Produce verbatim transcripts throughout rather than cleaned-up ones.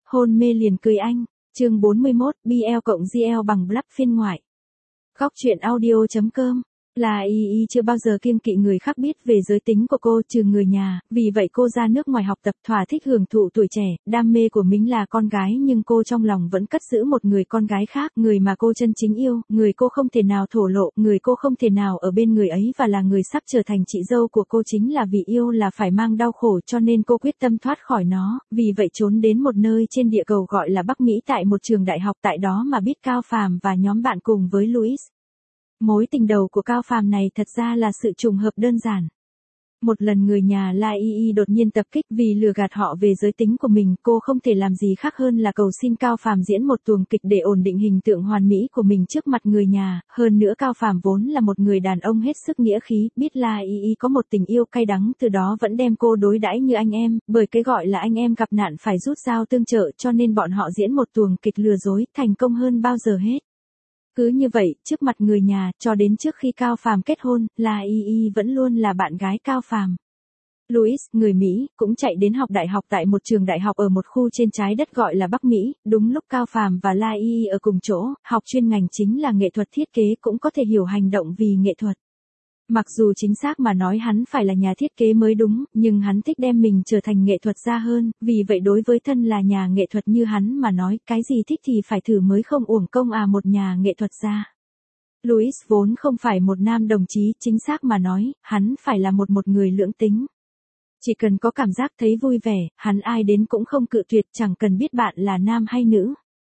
hôn mê liền cưới anh. Chương bốn mươi mốt, bê lờ cộng giê lờ bằng Black phiên ngoại. Góc truyện audio chấm com. La Y Y chưa bao giờ kiêng kỵ người khác biết về giới tính của cô trừ người nhà, vì vậy cô ra nước ngoài học tập thỏa thích hưởng thụ tuổi trẻ, đam mê của mình là con gái nhưng cô trong lòng vẫn cất giữ một người con gái khác, người mà cô chân chính yêu, người cô không thể nào thổ lộ, người cô không thể nào ở bên người ấy và là người sắp trở thành chị dâu của cô chính là vì yêu là phải mang đau khổ cho nên cô quyết tâm thoát khỏi nó, vì vậy trốn đến một nơi trên địa cầu gọi là Bắc Mỹ tại một trường đại học tại đó mà biết Cao Phàm và nhóm bạn cùng với Louis. Mối tình đầu của Cao Phàm này thật ra là sự trùng hợp đơn giản. Một lần người nhà La Y Y đột nhiên tập kích vì lừa gạt họ về giới tính của mình, cô không thể làm gì khác hơn là cầu xin Cao Phàm diễn một tuồng kịch để ổn định hình tượng hoàn mỹ của mình trước mặt người nhà, hơn nữa Cao Phàm vốn là một người đàn ông hết sức nghĩa khí, biết La Y Y có một tình yêu cay đắng từ đó vẫn đem cô đối đãi như anh em, bởi cái gọi là anh em gặp nạn phải rút dao tương trợ cho nên bọn họ diễn một tuồng kịch lừa dối, thành công hơn bao giờ hết. Cứ như vậy, trước mặt người nhà, cho đến trước khi Cao Phàm kết hôn, La Y Y vẫn luôn là bạn gái Cao Phàm. Louis, người Mỹ, cũng chạy đến học đại học tại một trường đại học ở một khu trên trái đất gọi là Bắc Mỹ, đúng lúc Cao Phàm và La Y Y ở cùng chỗ, học chuyên ngành chính là nghệ thuật thiết kế cũng có thể hiểu hành động vì nghệ thuật. Mặc dù chính xác mà nói hắn phải là nhà thiết kế mới đúng, nhưng hắn thích đem mình trở thành nghệ thuật gia hơn, vì vậy đối với thân là nhà nghệ thuật như hắn mà nói, cái gì thích thì phải thử mới không uổng công à một nhà nghệ thuật gia. Louis vốn không phải một nam đồng chí, chính xác mà nói, hắn phải là một một người lưỡng tính. Chỉ cần có cảm giác thấy vui vẻ, hắn ai đến cũng không cự tuyệt, chẳng cần biết bạn là nam hay nữ.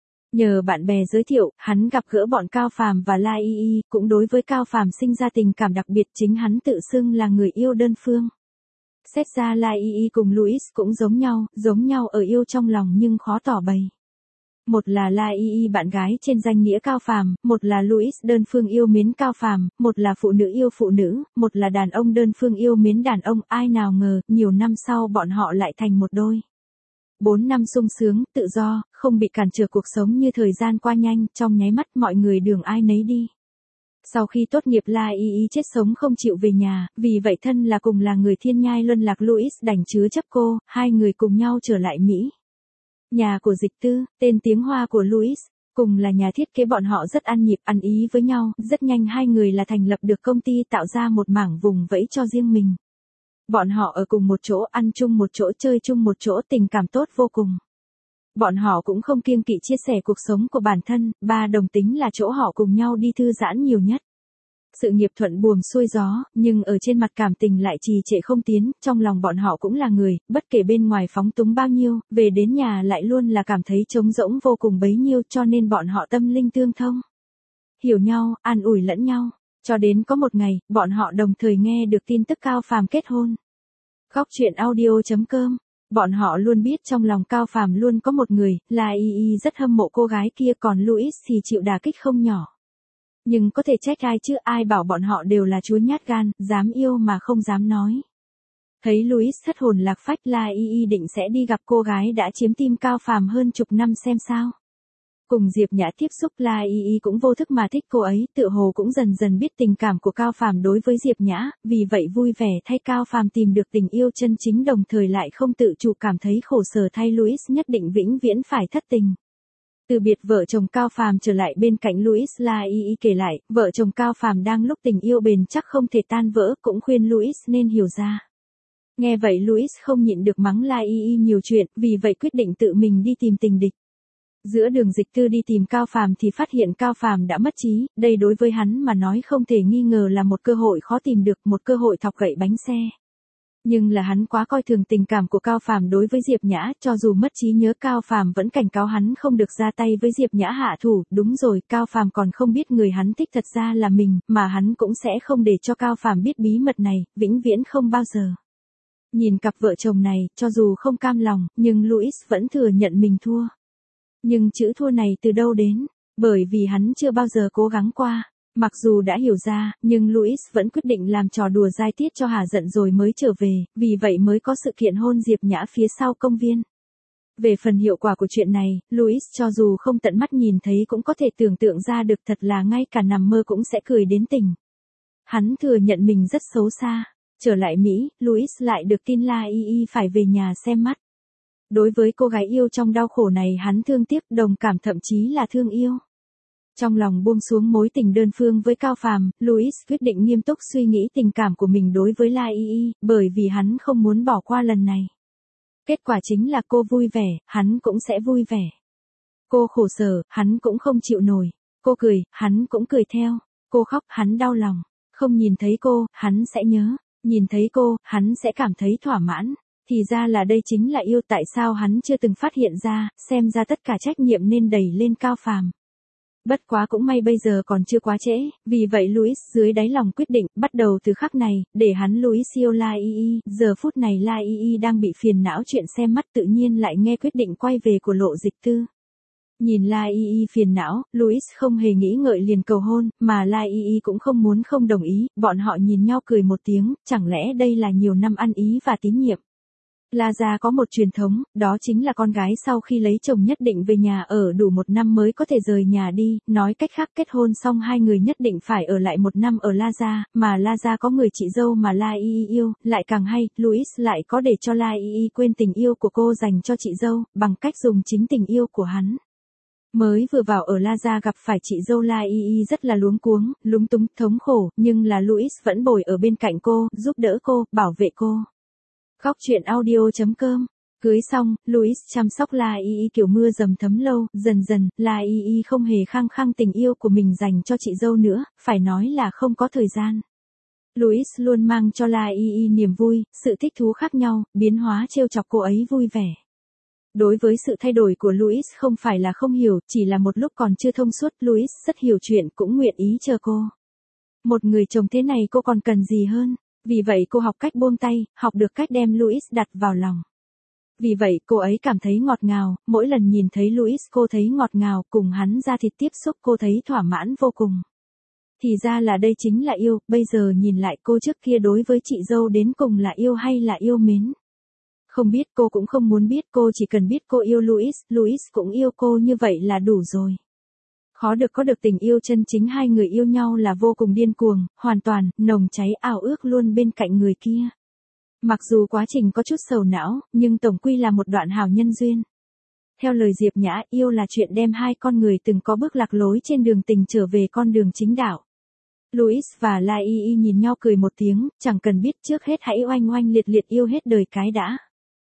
Nhờ bạn bè giới thiệu, hắn gặp gỡ bọn Cao Phàm và La Y Y, cũng đối với Cao Phàm sinh ra tình cảm đặc biệt, chính hắn tự xưng là người yêu đơn phương. Xét ra La Y Y cùng Louis cũng giống nhau, giống nhau ở yêu trong lòng nhưng khó tỏ bày. Một là La Y Y bạn gái trên danh nghĩa Cao Phàm, một là Louis đơn phương yêu mến Cao Phàm, một là phụ nữ yêu phụ nữ, một là đàn ông đơn phương yêu mến đàn ông, ai nào ngờ, nhiều năm sau bọn họ lại thành một đôi. Bốn năm sung sướng, tự do, không bị cản trở cuộc sống như thời gian qua nhanh, trong nháy mắt mọi người đường ai nấy đi. Sau khi tốt nghiệp La Y Y chết sống không chịu về nhà, vì vậy thân là cùng là người thiên nhai luân lạc Louis đành chứa chấp cô, hai người cùng nhau trở lại Mỹ. Nhà của Dịch Tư, tên tiếng Hoa của Louis, cùng là nhà thiết kế bọn họ rất ăn nhịp ăn ý với nhau, rất nhanh hai người là thành lập được công ty tạo ra một mảng vùng vẫy cho riêng mình. Bọn họ ở cùng một chỗ, ăn chung một chỗ, chơi chung một chỗ, tình cảm tốt vô cùng. Bọn họ cũng không kiêng kỵ chia sẻ cuộc sống của bản thân, ba đồng tính là chỗ họ cùng nhau đi thư giãn nhiều nhất. Sự nghiệp thuận buồm xuôi gió, nhưng ở trên mặt cảm tình lại trì trệ không tiến, trong lòng bọn họ cũng là người, bất kể bên ngoài phóng túng bao nhiêu, về đến nhà lại luôn là cảm thấy trống rỗng vô cùng bấy nhiêu cho nên bọn họ tâm linh tương thông. Hiểu nhau, an ủi lẫn nhau. Cho đến có một ngày, bọn họ đồng thời nghe được tin tức Cao Phàm kết hôn. Góc truyện audio chấm com. Bọn họ luôn biết trong lòng Cao Phàm luôn có một người, La Y Y rất hâm mộ cô gái kia còn Louis thì chịu đả kích không nhỏ. Nhưng có thể trách ai chứ, ai bảo bọn họ đều là chúa nhát gan, dám yêu mà không dám nói. Thấy Louis thất hồn lạc phách, La Y Y định sẽ đi gặp cô gái đã chiếm tim Cao Phàm hơn chục năm xem sao. Cùng Diệp Nhã tiếp xúc, La Y Y cũng vô thức mà thích cô ấy, tựa hồ cũng dần dần biết tình cảm của Cao Phàm đối với Diệp Nhã, vì vậy vui vẻ thay Cao Phàm tìm được tình yêu chân chính đồng thời lại không tự chủ cảm thấy khổ sở thay Louis nhất định vĩnh viễn phải thất tình. Từ biệt vợ chồng Cao Phàm trở lại bên cạnh Louis, La Y Y kể lại, vợ chồng Cao Phàm đang lúc tình yêu bền chắc không thể tan vỡ, cũng khuyên Louis nên hiểu ra. Nghe vậy Louis không nhịn được mắng La Y Y nhiều chuyện, vì vậy quyết định tự mình đi tìm tình địch. Giữa đường Dịch Tư đi tìm Cao Phàm thì phát hiện Cao Phàm đã mất trí, đây đối với hắn mà nói không thể nghi ngờ là một cơ hội khó tìm được, một cơ hội thọc gậy bánh xe. Nhưng là hắn quá coi thường tình cảm của Cao Phàm đối với Diệp Nhã, cho dù mất trí nhớ Cao Phàm vẫn cảnh cáo hắn không được ra tay với Diệp Nhã hạ thủ, đúng rồi, Cao Phàm còn không biết người hắn thích thật ra là mình, mà hắn cũng sẽ không để cho Cao Phàm biết bí mật này, vĩnh viễn không bao giờ. Nhìn cặp vợ chồng này, cho dù không cam lòng, nhưng Louis vẫn thừa nhận mình thua. Nhưng chữ thua này từ đâu đến? Bởi vì hắn chưa bao giờ cố gắng qua. Mặc dù đã hiểu ra, nhưng Louis vẫn quyết định làm trò đùa dai tiết cho hà giận rồi mới trở về, vì vậy mới có sự kiện hôn Diệp Nhã phía sau công viên. Về phần hiệu quả của chuyện này, Louis cho dù không tận mắt nhìn thấy cũng có thể tưởng tượng ra được, thật là ngay cả nằm mơ cũng sẽ cười đến tỉnh. Hắn thừa nhận mình rất xấu xa. Trở lại Mỹ, Louis lại được tin La Y Y phải về nhà xem mắt. Đối với cô gái yêu trong đau khổ này hắn thương tiếc, đồng cảm, thậm chí là thương yêu. Trong lòng buông xuống mối tình đơn phương với Cao Phàm, Louis quyết định nghiêm túc suy nghĩ tình cảm của mình đối với La Y Y, bởi vì hắn không muốn bỏ qua lần này. Kết quả chính là cô vui vẻ, hắn cũng sẽ vui vẻ. Cô khổ sở, hắn cũng không chịu nổi. Cô cười, hắn cũng cười theo. Cô khóc, hắn đau lòng. Không nhìn thấy cô, hắn sẽ nhớ. Nhìn thấy cô, hắn sẽ cảm thấy thỏa mãn. Thì ra là đây chính là yêu, tại sao hắn chưa từng phát hiện ra, xem ra tất cả trách nhiệm nên đẩy lên Cao Phàm. Bất quá cũng may bây giờ còn chưa quá trễ, vì vậy Louis dưới đáy lòng quyết định, bắt đầu từ khắc này, để hắn Louis yêu La Y Y, giờ phút này La Y Y đang bị phiền não chuyện xem mắt tự nhiên lại nghe quyết định quay về của Lộ Dịch Tư. Nhìn La Y Y phiền não, Louis không hề nghĩ ngợi liền cầu hôn, mà La Y Y cũng không muốn không đồng ý, bọn họ nhìn nhau cười một tiếng, chẳng lẽ đây là nhiều năm ăn ý và tín nhiệm. La gia có một truyền thống, đó chính là con gái sau khi lấy chồng nhất định về nhà ở đủ một năm mới có thể rời nhà đi, nói cách khác kết hôn xong hai người nhất định phải ở lại một năm ở La gia, mà La gia có người chị dâu mà La Y Y yêu, lại càng hay, Louis lại có để cho La Y Y quên tình yêu của cô dành cho chị dâu, bằng cách dùng chính tình yêu của hắn. Mới vừa vào ở La gia gặp phải chị dâu La Y Y rất là luống cuống, lúng túng, thống khổ, nhưng là Louis vẫn bồi ở bên cạnh cô, giúp đỡ cô, bảo vệ cô. Khóc chuyện audio chấm com. Cưới xong, Louis chăm sóc La Y Y kiểu mưa dầm thấm lâu, dần dần, La Y Y không hề khăng khăng tình yêu của mình dành cho chị dâu nữa, phải nói là không có thời gian. Louis luôn mang cho La Y Y niềm vui, sự thích thú khác nhau, biến hóa trêu chọc cô ấy vui vẻ. Đối với sự thay đổi của Louis không phải là không hiểu, chỉ là một lúc còn chưa thông suốt, Louis rất hiểu chuyện, cũng nguyện ý chờ cô. Một người chồng thế này cô còn cần gì hơn? Vì vậy cô học cách buông tay, học được cách đem Louis đặt vào lòng. Vì vậy cô ấy cảm thấy ngọt ngào, mỗi lần nhìn thấy Louis cô thấy ngọt ngào, cùng hắn ra thịt tiếp xúc cô thấy thỏa mãn vô cùng. Thì ra là đây chính là yêu, bây giờ nhìn lại cô trước kia đối với chị dâu đến cùng là yêu hay là yêu mến. Không biết, cô cũng không muốn biết, cô chỉ cần biết cô yêu Louis, Louis cũng yêu cô, như vậy là đủ rồi. Khó được có được tình yêu chân chính, hai người yêu nhau là vô cùng điên cuồng, hoàn toàn, nồng cháy ao ước luôn bên cạnh người kia. Mặc dù quá trình có chút sầu não, nhưng tổng quy là một đoạn hào nhân duyên. Theo lời Diệp Nhã, yêu là chuyện đem hai con người từng có bước lạc lối trên đường tình trở về con đường chính đạo. Louis và La Y Y nhìn nhau cười một tiếng, chẳng cần biết, trước hết hãy oanh oanh liệt liệt yêu hết đời cái đã.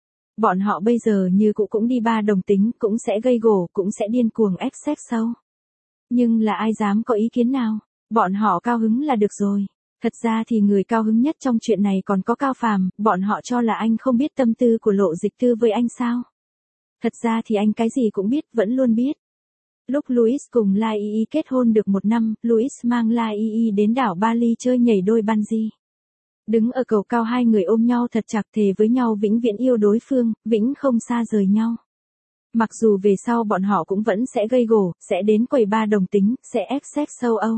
Bọn họ bây giờ như cũ cũng đi ba đồng tính, cũng sẽ gây gổ, cũng sẽ điên cuồng ép sex sâu. Nhưng là ai dám có ý kiến nào, bọn họ cao hứng là được rồi. Thật ra thì người cao hứng nhất trong chuyện này còn có Cao Phàm, bọn họ cho là anh không biết tâm tư của Lộ Dịch Tư với anh sao. Thật ra thì anh cái gì cũng biết, vẫn luôn biết. Lúc Louis cùng La Y Y kết hôn được một năm, Louis mang La Y Y đến đảo Bali chơi nhảy đôi bungee. Đứng ở cầu cao hai người ôm nhau thật chặt, thề với nhau vĩnh viễn yêu đối phương, vĩnh không xa rời nhau. Mặc dù về sau bọn họ cũng vẫn sẽ gây gổ, sẽ đến quầy ba đồng tính, sẽ ép sex sâu Âu.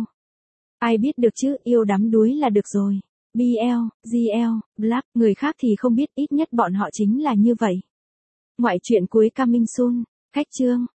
Ai biết được chứ, yêu đắm đuối là được rồi. bê lờ, giê lờ, Black, người khác thì không biết, ít nhất bọn họ chính là như vậy. Ngoại truyện cuối coming soon, khách chương.